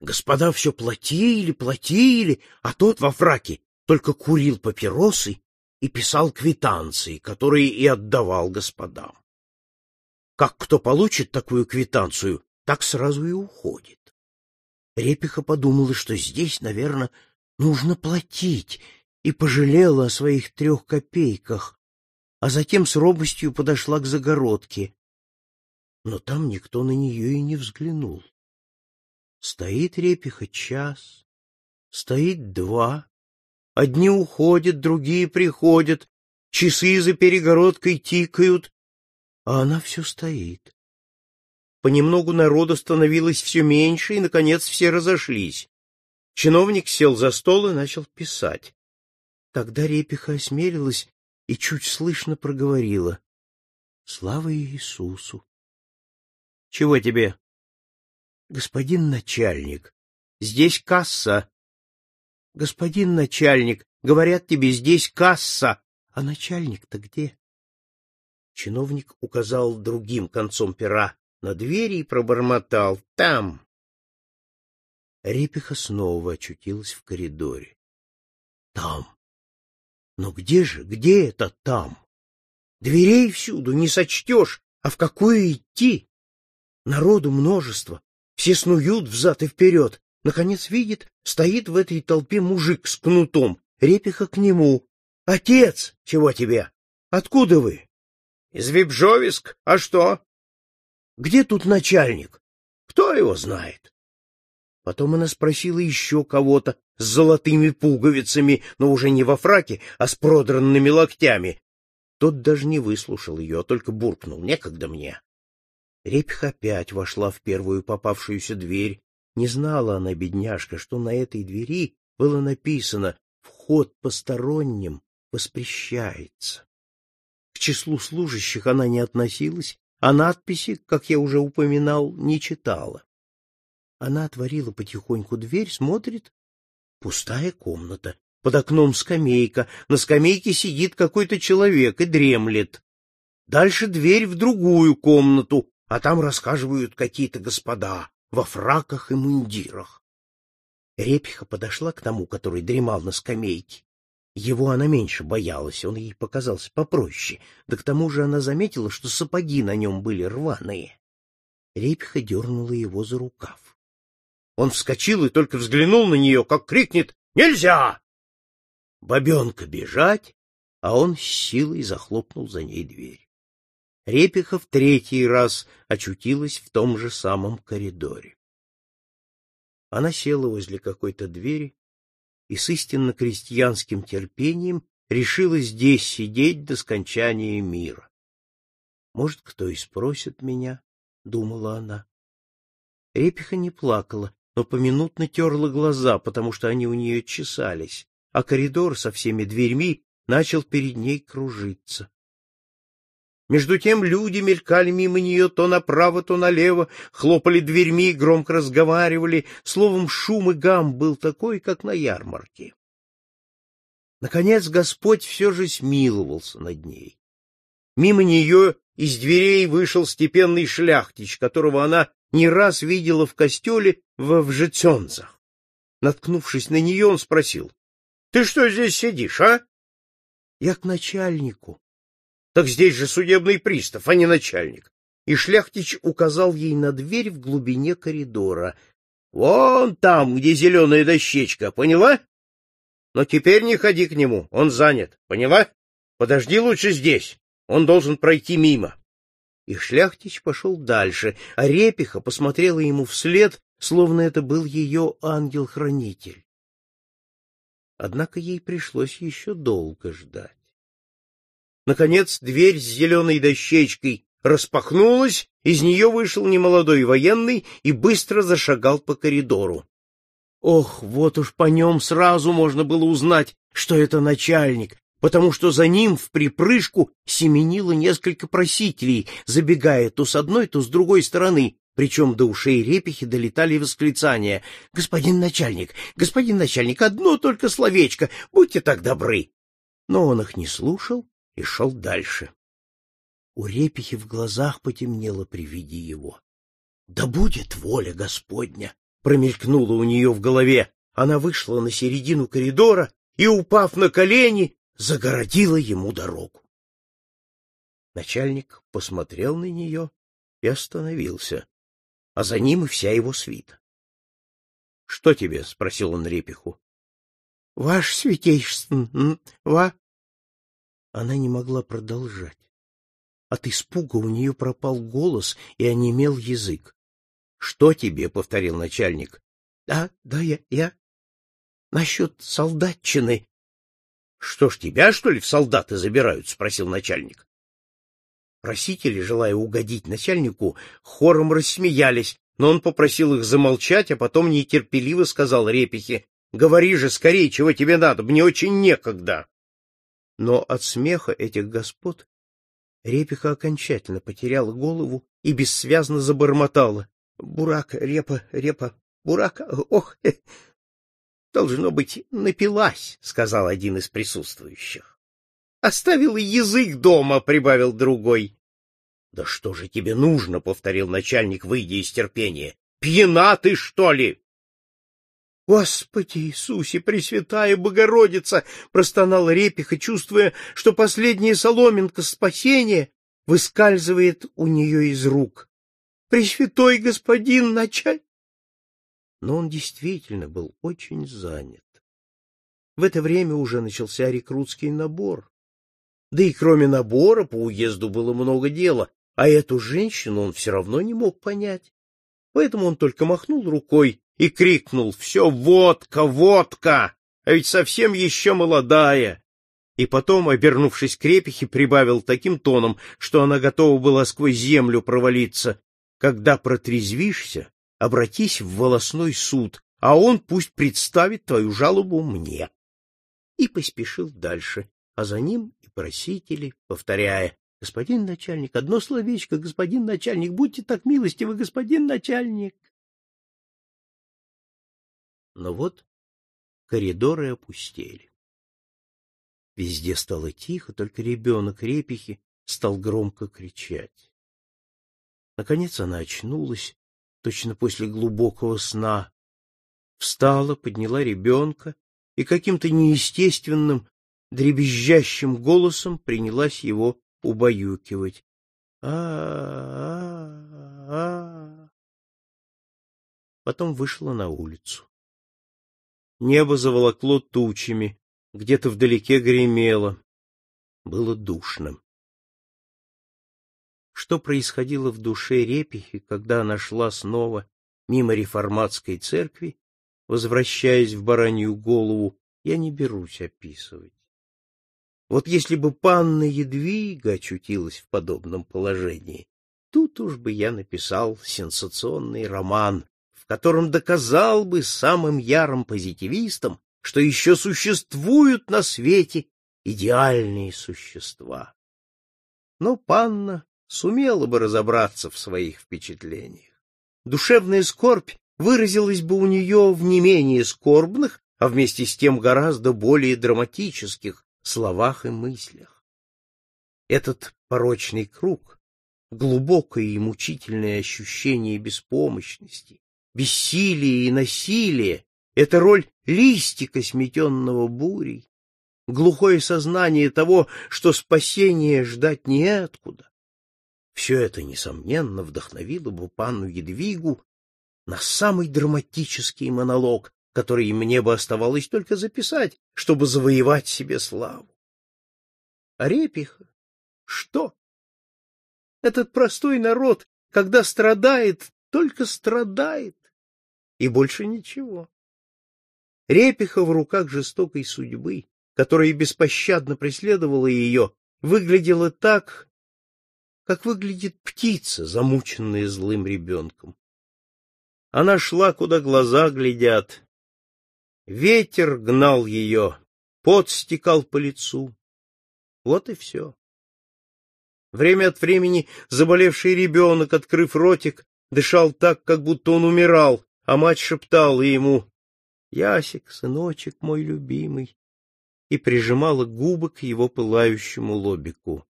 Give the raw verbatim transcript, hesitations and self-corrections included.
Господа все платили, платили, а тот во фраке только курил папиросы и писал квитанции, которые и отдавал господам. Как кто получит такую квитанцию, так сразу и уходит. Репиха подумала, что здесь, наверное, нужно платить, и пожалела о своих трех копейках, а затем с робостью подошла к загородке. Но там никто на нее и не взглянул. Стоит Репиха час, стоит два, одни уходят, другие приходят, часы за перегородкой тикают, а она все стоит. Понемногу народу становилось все меньше, и, наконец, все разошлись. Чиновник сел за стол и начал писать. Тогда Репиха осмелилась и чуть слышно проговорила: «Слава Иисусу!» «Чего тебе?» «Господин начальник, здесь касса». «Господин начальник, говорят тебе, здесь касса, а начальник-то где?» Чиновник указал другим концом пера на двери и пробормотал: «Там». Репиха снова очутилась в коридоре. Там. Но где же, где это там? Дверей всюду не сочтешь, а в какую идти? Народу множество, все снуют взад и вперед. Наконец видит, стоит в этой толпе мужик с кнутом. Репиха к нему: «Отец, чего тебе? Откуда вы?» «Из Вибжовиск. А что?» «Где тут начальник?» «Кто его знает?» Потом она спросила еще кого-то с золотыми пуговицами, но уже не во фраке, а с продранными локтями. Тот даже не выслушал ее, а только буркнул: «Некогда мне». Репиха опять вошла в первую попавшуюся дверь. Не знала она, бедняжка, что на этой двери было написано: «Вход посторонним воспрещается». К числу служащих она не относилась, а надписи, как я уже упоминал, не читала. Она отворила потихоньку дверь, смотрит — пустая комната. Под окном скамейка, на скамейке сидит какой-то человек и дремлет. Дальше дверь в другую комнату, а там расхаживают какие-то господа во фраках и мундирах. Репиха подошла к тому, который дремал на скамейке. Его она меньше боялась, он ей показался попроще, да к тому же она заметила, что сапоги на нем были рваные. Репиха дернула его за рукав. Он вскочил и только взглянул на нее, как крикнет: «Нельзя!» Бабенка бежать, а он с силой захлопнул за ней дверь. Репиха в третий раз очутилась в том же самом коридоре. Она села возле какой-то двери и с истинно крестьянским терпением решила здесь сидеть до скончания мира. «Может, кто и спросит меня», — думала она. Репиха не плакала, но поминутно терла глаза, потому что они у нее чесались, а коридор со всеми дверьми начал перед ней кружиться. Между тем люди мелькали мимо нее то направо, то налево, хлопали дверьми и громко разговаривали. Словом, шум и гам был такой, как на ярмарке. Наконец Господь все же смиловался над ней. Мимо нее из дверей вышел степенный шляхтич, которого она не раз видела в костеле во Вжеценцах. Наткнувшись на нее, он спросил: «Ты что здесь сидишь, а?» «Я к начальнику». «Так здесь же судебный пристав, а не начальник». И шляхтич указал ей на дверь в глубине коридора. «Вон там, где зеленая дощечка, поняла? Но теперь не ходи к нему, он занят, поняла? Подожди лучше здесь, он должен пройти мимо». И шляхтич пошел дальше, а Репиха посмотрела ему вслед, словно это был ее ангел-хранитель. Однако ей пришлось еще долго ждать. Наконец дверь с зеленой дощечкой распахнулась, из нее вышел немолодой военный и быстро зашагал по коридору. Ох, вот уж по нем сразу можно было узнать, что это начальник, потому что за ним вприпрыжку семенило несколько просителей, забегая то с одной, то с другой стороны, причем до ушей Репихи долетали восклицания: «Господин начальник, господин начальник, одно только словечко, будьте так добры!» Но он их не слушал и шел дальше. У Репихи в глазах потемнело при виде его. «Да будет воля Господня!» промелькнуло у нее в голове. Она вышла на середину коридора и, упав на колени, загородила ему дорогу. Начальник посмотрел на нее и остановился, а за ним и вся его свита. — Что тебе? — спросил он Репиху. — Ваше святейшество, ва... Она не могла продолжать. От испуга у нее пропал голос и онемел язык. — Что тебе? — повторил начальник. — Да, да, я... я... Насчет солдатчины. — Что ж, тебя, что ли, в солдаты забирают? — спросил начальник. Просители, желая угодить начальнику, хором рассмеялись, но он попросил их замолчать, а потом нетерпеливо сказал Репихе: — Говори же скорее, чего тебе надо, мне очень некогда. Но от смеха этих господ Репиха окончательно потеряла голову и бессвязно забормотала: — Бурак, репа, репа, бурака, ох, должно быть, напилась, — сказал один из присутствующих. — Оставила язык дома, — прибавил другой. — Да что же тебе нужно? — повторил начальник, выйдя из терпения. — Пьяна ты, что ли? — Господи Иисусе, Пресвятая Богородица! — простонала Репиха, чувствуя, что последняя соломинка спасения выскальзывает у нее из рук. — Пресвятой господин начальник! Но он действительно был очень занят. В это время уже начался рекрутский набор. Да и кроме набора по уезду было много дела, а эту женщину он все равно не мог понять. Поэтому он только махнул рукой и крикнул: — Все водка, водка! А ведь совсем еще молодая! И потом, обернувшись к Репихе, прибавил таким тоном, что она готова была сквозь землю провалиться: — Когда протрезвишься, обратись в волостной суд, а он пусть представит твою жалобу мне. И поспешил дальше, а за ним и просители, повторяя: — Господин начальник, одно словечко, господин начальник, будьте так милостивы, господин начальник. Но вот коридоры опустели. Везде стало тихо, только ребенок Репихи стал громко кричать. Наконец она очнулась, точно после глубокого сна, встала, подняла ребенка и каким-то неестественным, дребезжащим голосом принялась его убаюкивать. А-а-а-а. Потом вышла на улицу. Небо заволокло тучами, где-то вдалеке гремело. Было душно. Что происходило в душе Репихи, когда она шла снова мимо реформатской церкви, возвращаясь в Баранью Голову, я не берусь описывать. Вот если бы панна Едвига очутилась в подобном положении, тут уж бы я написал сенсационный роман, в котором доказал бы самым ярым позитивистам, что еще существуют на свете идеальные существа. Но панна сумела бы разобраться в своих впечатлениях. Душевная скорбь выразилась бы у нее в не менее скорбных, а вместе с тем гораздо более драматических словах и мыслях. Этот порочный круг, глубокое и мучительное ощущение беспомощности, бессилия и насилия, это роль листика, сметенного бурей, глухое сознание того, что спасения ждать неоткуда. Все это, несомненно, вдохновило бы панну Едвигу на самый драматический монолог, который мне бы оставалось только записать, чтобы завоевать себе славу. А Репиха? Что? Этот простой народ, когда страдает, только страдает, и больше ничего. Репиха в руках жестокой судьбы, которая беспощадно преследовала ее, выглядела так, как выглядит птица, замученная злым ребенком. Она шла, куда глаза глядят. Ветер гнал ее, пот стекал по лицу. Вот и все. Время от времени заболевший ребенок, открыв ротик, дышал так, как будто он умирал, а мать шептала ему: «Ясик, сыночек мой любимый», и прижимала губы к его пылающему лобику.